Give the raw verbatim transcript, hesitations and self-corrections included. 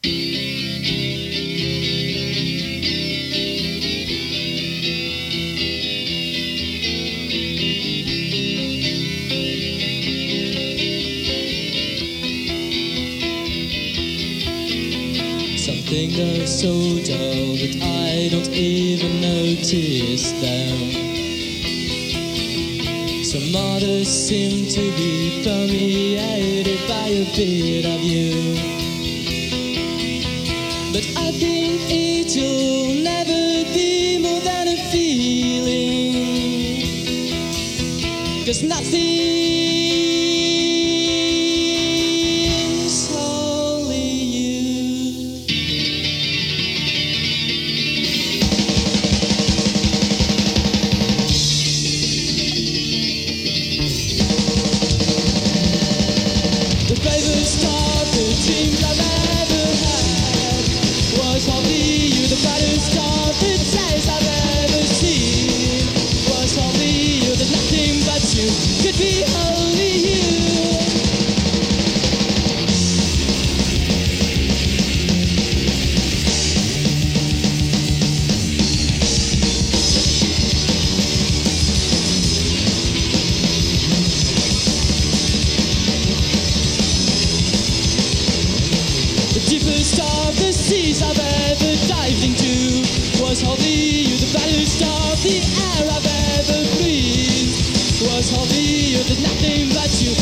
Something goes so dull that I don't even notice them. Some others seem to be permeated by a bit of you, but I think it'll never be more than a feeling, 'cause nothing's only you. The bravest of the dreams I've ever had was only you. The brightest of the days I've ever seen was only you. There's nothing but you could be only you. The deepest of the seas I've ever dived into was only you. The brightest of the air I've ever breathed was only you. There's nothing but you